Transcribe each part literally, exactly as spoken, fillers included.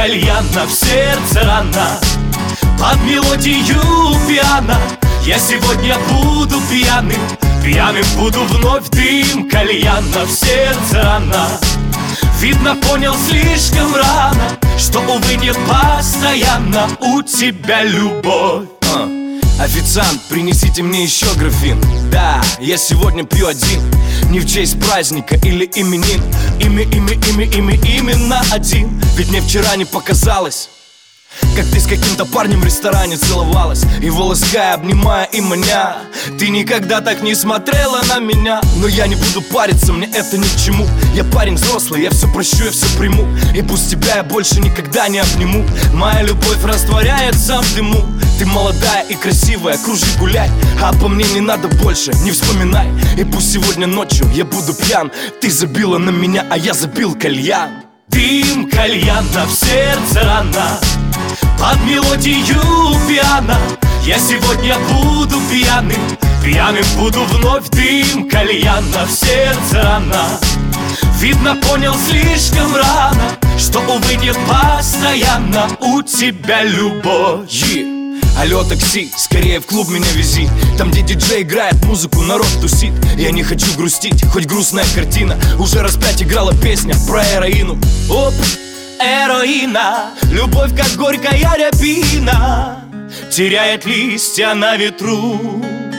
кальяна, в сердце рана, под мелодию пьяна. Я сегодня буду пьяным, пьяным буду вновь. Дым кальяна, в сердце рана. Видно, понял слишком рано, что, увы, не постоянно у тебя любовь. а. Официант, принесите мне еще графин. Да, я сегодня пью один, не в честь праздника или именин. Имя, имя, имя, имя, именно один. Ведь мне вчера не показалось, как ты с каким-то парнем в ресторане целовалась, его лаская, обнимая и маня. Ты никогда так не смотрела на меня. Но я не буду париться, мне это ни к чему. Я парень взрослый, я все прощу, я все приму. И пусть тебя я больше никогда не обниму. Моя любовь растворяется в дыму. Ты молодая и красивая, кружи, гуляй, а по мне не надо больше, не вспоминай. И пусть сегодня ночью я буду пьян. Ты забила на меня, а я забил кальян. Дым кальяна, в сердце рана, под мелодию пьяна. Я сегодня буду пьяным, пьяным буду вновь. Дым кальяна, в сердце рана. Видно, понял слишком рано, что, увы, не постоянно у тебя любовь. yeah. Алло, такси, скорее в клуб меня вези. Там, где диджей играет музыку, народ тусит. Я не хочу грустить, хоть грустная картина. Уже раз пять играла песня про эроину. Оп, эроина, любовь как горькая рябина, теряет листья на ветру.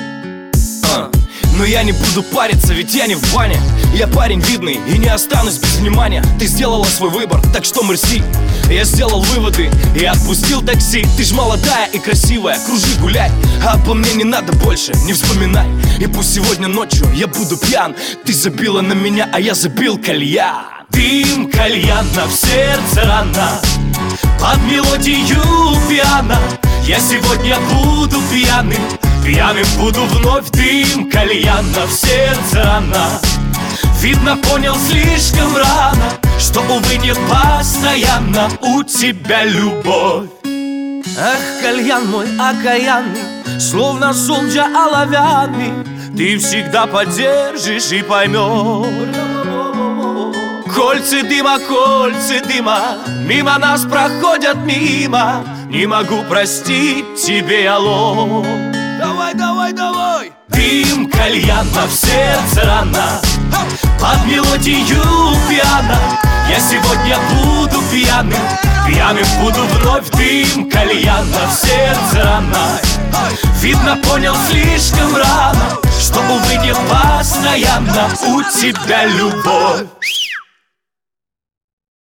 а. Но я не буду париться, ведь я не в бане. Я парень видный и не останусь без внимания. Ты сделала свой выбор, так что мерси. Я сделал выводы и отпустил такси. Ты ж молодая и красивая, кружи, гуляй, а по мне не надо больше, не вспоминай. И пусть сегодня ночью я буду пьян. Ты забила на меня, а я забил кальян. Дым кальяна, в сердце рана, под мелодию пьяна. Я сегодня буду пьяным, пьяным буду вновь. Дым кальяна, в сердце рана. Видно, понял слишком рано, что, увы, не постоянно у тебя любовь. Ах, кальян мой окаянный, словно солнце оловянный, ты всегда поддержишь и поймешь. Кольца дыма, кольца дыма, мимо нас проходят мимо. Не могу простить тебе я ложь. Давай, давай, давай! Дым кальяна, в сердце рана, под мелодию пьяна. Я сегодня буду пьяным, пьяным буду вновь. Дым кальяна, в сердце рана. Видно, понял слишком рано, что, увы, не постоянно у тебя любовь.